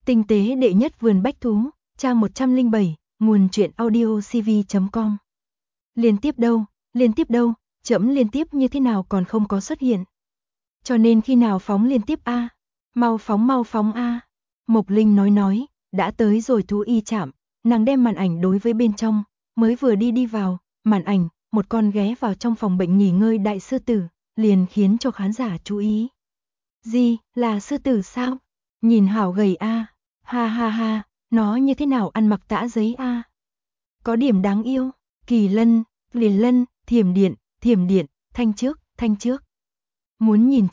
Tinh tế đệ nhất vườn bách thú, trang 107, nguồn truyện audio cv.com. Liên tiếp đâu, chấm liên tiếp như thế nào còn không có xuất hiện. Cho nên khi nào phóng liên tiếp a? Mau phóng a. Mộc Linh nói, đã tới rồi thú y trạm, nàng đem màn ảnh đối với bên trong, mới vừa đi vào, màn ảnh, một con ghé vào trong phòng bệnh nghỉ ngơi đại sư tử, liền khiến cho khán giả chú ý. Gì, là sư tử sao? Nhìn hảo gầy a. Ha, nó như thế nào ăn mặc tã giấy a? Có điểm đáng yêu, Kỳ Lân, Liền Lân, Thiểm Điện, thanh trước. Muốn nhìn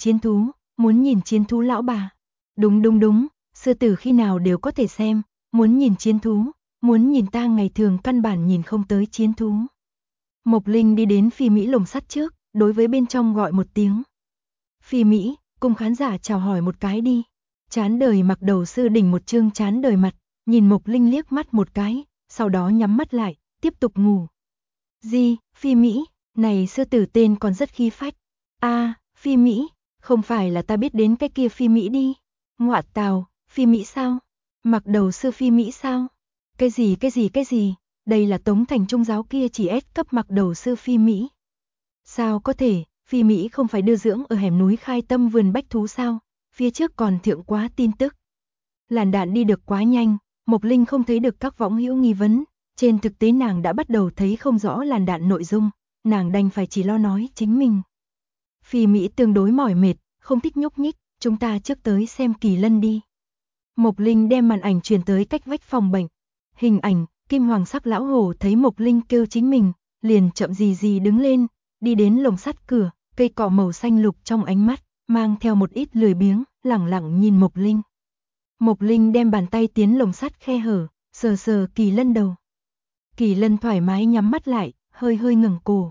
chiến thú lão bà. Đúng, sư tử khi nào đều có thể xem, muốn nhìn chiến thú, muốn nhìn ta ngày thường căn bản nhìn không tới chiến thú. Mộc Linh đi đến Phi Mỹ lồng sắt trước, đối với bên trong gọi một tiếng. Phi Mỹ, cùng khán giả chào hỏi một cái đi. Chán đời mặc đầu sư đỉnh một chương chán đời mặt, nhìn Mộc Linh liếc mắt một cái, sau đó nhắm mắt lại, tiếp tục ngủ. Gì, Phi Mỹ, này sư tử tên còn rất khí phách. Phi Mỹ, không phải là ta biết đến cái kia Phi Mỹ đi. Ngoạ tào, Phi Mỹ sao? Mặc đầu sư Phi Mỹ sao? Cái gì? Đây là Tống Thành Trung giáo kia chỉ S cấp mặc đầu sư Phi Mỹ. Sao có thể, Phi Mỹ không phải đưa dưỡng ở hẻm núi Khai Tâm vườn bách thú sao? Phía trước còn thượng quá tin tức. Làn đạn đi được quá nhanh, Mộc Linh không thấy được các võng hữu nghi vấn, trên thực tế nàng đã bắt đầu thấy không rõ làn đạn nội dung, nàng đành phải chỉ lo nói chính mình. Phi Mỹ tương đối mỏi mệt, không thích nhúc nhích, chúng ta trước tới xem Kỳ Lân đi. Mộc Linh đem màn ảnh truyền tới cách vách phòng bệnh. Hình ảnh, kim hoàng sắc lão hổ thấy Mộc Linh kêu chính mình, liền chậm gì đứng lên, đi đến lồng sắt cửa, cây cọ màu xanh lục trong ánh mắt, mang theo một ít lười biếng, lẳng lặng nhìn Mộc Linh. Mộc Linh đem bàn tay tiến lồng sắt khe hở, sờ Kỳ Lân đầu. Kỳ Lân thoải mái nhắm mắt lại, hơi ngẩng cổ.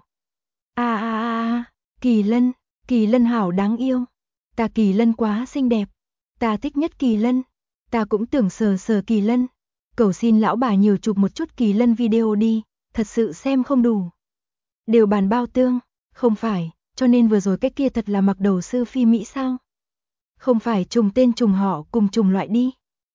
Kỳ Lân hảo đáng yêu. Ta Kỳ Lân quá xinh đẹp. Ta thích nhất Kỳ Lân. Ta cũng tưởng sờ Kỳ Lân. Cầu xin lão bà nhiều chụp một chút Kỳ Lân video đi, thật sự xem không đủ. Đều bàn bao tương, không phải, cho nên vừa rồi cái kia thật là mặc đầu sư Phi Mỹ sao? Không phải trùng tên trùng họ cùng trùng loại đi.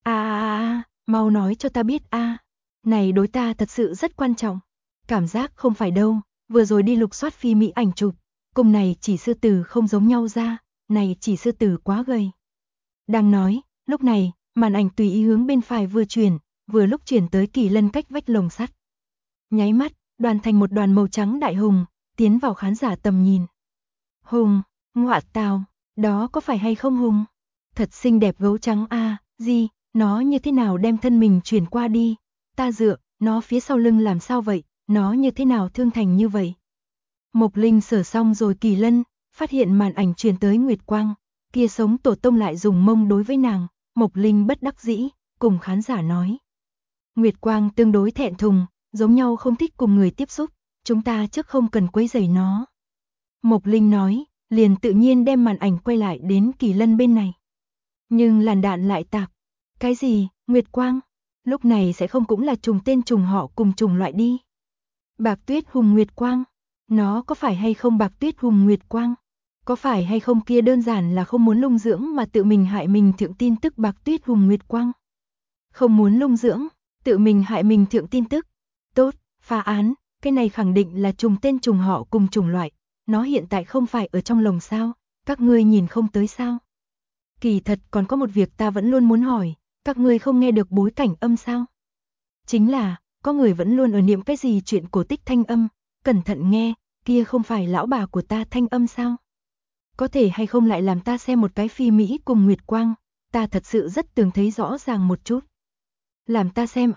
Mau nói cho ta biết này đối ta thật sự rất quan trọng. Cảm giác không phải đâu, vừa rồi đi lục soát Phi Mỹ ảnh chụp, cùng này chỉ sư tử không giống nhau ra, này chỉ sư tử quá gầy. Đang nói, lúc này, màn ảnh tùy ý hướng bên phải vừa chuyển, vừa lúc chuyển tới Kỳ Lân cách vách lồng sắt. Nháy mắt, đoàn thành một đoàn màu trắng đại hùng, tiến vào khán giả tầm nhìn. Hùng, ngoạ tào, đó có phải hay không hùng? Thật xinh đẹp gấu trắng gì, nó như thế nào đem thân mình chuyển qua đi? Ta dựa, nó phía sau lưng làm sao vậy? Nó như thế nào thương thành như vậy? Mộc Linh sửa xong rồi Kỳ Lân, phát hiện màn ảnh truyền tới Nguyệt Quang, kia sống tổ tông lại dùng mông đối với nàng, Mộc Linh bất đắc dĩ, cùng khán giả nói. Nguyệt Quang tương đối thẹn thùng, giống nhau không thích cùng người tiếp xúc, chúng ta trước không cần quấy rầy nó. Mộc Linh nói, liền tự nhiên đem màn ảnh quay lại đến Kỳ Lân bên này. Nhưng làn đạn lại tạp. Cái gì, Nguyệt Quang? Lúc này sẽ không cũng là trùng tên trùng họ cùng trùng loại đi. Bạc Tuyết Hùng Nguyệt Quang. Nó có phải hay không Bạc Tuyết Hùng Nguyệt Quang? Có phải hay không kia đơn giản là không muốn lung dưỡng mà tự mình hại mình thượng tin tức Bạc Tuyết Hùng Nguyệt Quang? Không muốn lung dưỡng, tự mình hại mình thượng tin tức. Tốt, phá án, cái này khẳng định là trùng tên trùng họ cùng trùng loại. Nó hiện tại không phải ở trong lồng sao, các ngươi nhìn không tới sao? Kỳ thật còn có một việc ta vẫn luôn muốn hỏi, các ngươi không nghe được bối cảnh âm sao? Chính là, có người vẫn luôn ở niệm cái gì chuyện cổ tích thanh âm, cẩn thận nghe, kia không phải lão bà của ta thanh âm sao? Có thể hay không lại làm ta xem một cái Phi Mỹ cùng Nguyệt Quang, ta thật sự rất tưởng thấy rõ ràng một chút. Làm ta xem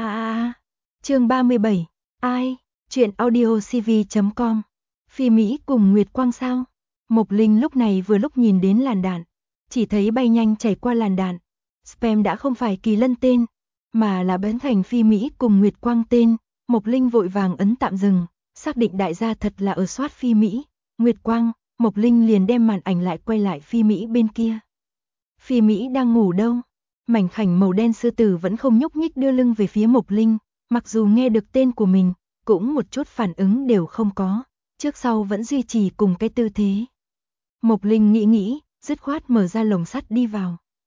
Chương 37, ai, chuyện audio cv.com. Phi Mỹ cùng Nguyệt Quang sao? Mộc Linh lúc này vừa lúc nhìn đến làn đạn, chỉ thấy bay nhanh chảy qua làn đạn. Spam đã không phải Kỳ Lân tên, mà là biến thành Phi Mỹ cùng Nguyệt Quang tên. Mộc Linh vội vàng ấn tạm dừng, xác định đại gia thật là ở soát Phi Mỹ, Nguyệt Quang. Mộc Linh liền đem màn ảnh lại quay lại Phi Mỹ bên kia. Phi Mỹ đang ngủ đâu? Mảnh khảnh màu đen sư tử vẫn không nhúc nhích đưa lưng về phía Mộc Linh, mặc dù nghe được tên của mình, cũng một chút phản ứng đều không có, trước sau vẫn duy trì cùng cái tư thế. Mộc Linh nghĩ, dứt khoát mở ra lồng sắt đi vào.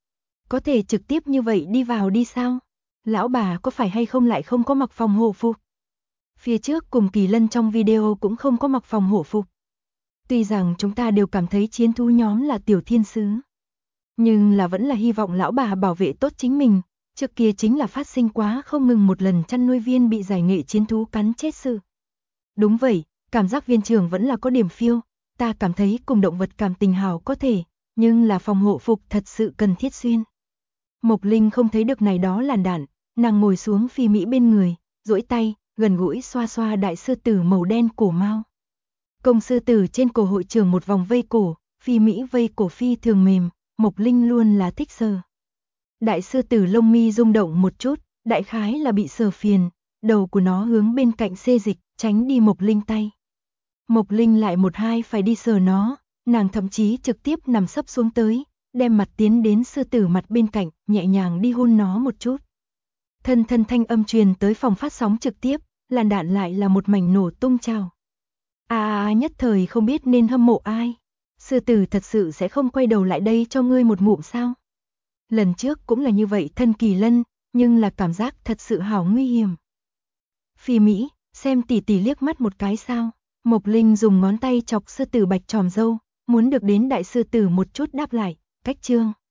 Có thể trực tiếp như vậy đi vào đi sao? Lão bà có phải hay không lại không có mặc phòng hộ phục? Phía trước cùng Kỳ Lân trong video cũng không có mặc phòng hộ phục. Tuy rằng chúng ta đều cảm thấy chiến thú nhóm là tiểu thiên sứ, nhưng là vẫn là hy vọng lão bà bảo vệ tốt chính mình. Trước kia chính là phát sinh quá không ngừng một lần chăn nuôi viên bị giải nghệ chiến thú cắn chết sự. Đúng vậy, cảm giác viên trưởng vẫn là có điểm phiêu. Ta cảm thấy cùng động vật cảm tình hảo có thể, nhưng là phòng hộ phục thật sự cần thiết xuyên. Mộc Linh không thấy được này đó làn đạn, nàng ngồi xuống Phi Mỹ bên người, duỗi tay, gần gũi xoa xoa đại sư tử màu đen cổ mao. Công sư tử trên cổ hội trưởng một vòng vây cổ, Phi Mỹ vây cổ phi thường mềm, Mộc Linh luôn là thích sờ. Đại sư tử lông mi rung động một chút, đại khái là bị sờ phiền, đầu của nó hướng bên cạnh xê dịch, tránh đi Mộc Linh tay. Mộc Linh lại một hai phải đi sờ nó, nàng thậm chí trực tiếp nằm sấp xuống tới, đem mặt tiến đến sư tử mặt bên cạnh, nhẹ nhàng đi hôn nó một chút. Thân thân thanh âm truyền tới phòng phát sóng trực tiếp, làn đạn lại là một mảnh nổ tung trào. Nhất thời không biết nên hâm mộ ai. Sư tử thật sự sẽ không quay đầu lại đây cho ngươi một ngụm sao? Lần trước cũng là như vậy thân Kỳ Lân, nhưng là cảm giác thật sự hảo nguy hiểm. Phi Mỹ, xem tỷ tỷ liếc mắt một cái sao? Mộc Linh dùng ngón tay chọc sư tử bạch tròm râu, muốn được đến đại sư tử một chút đáp lại, cách trương.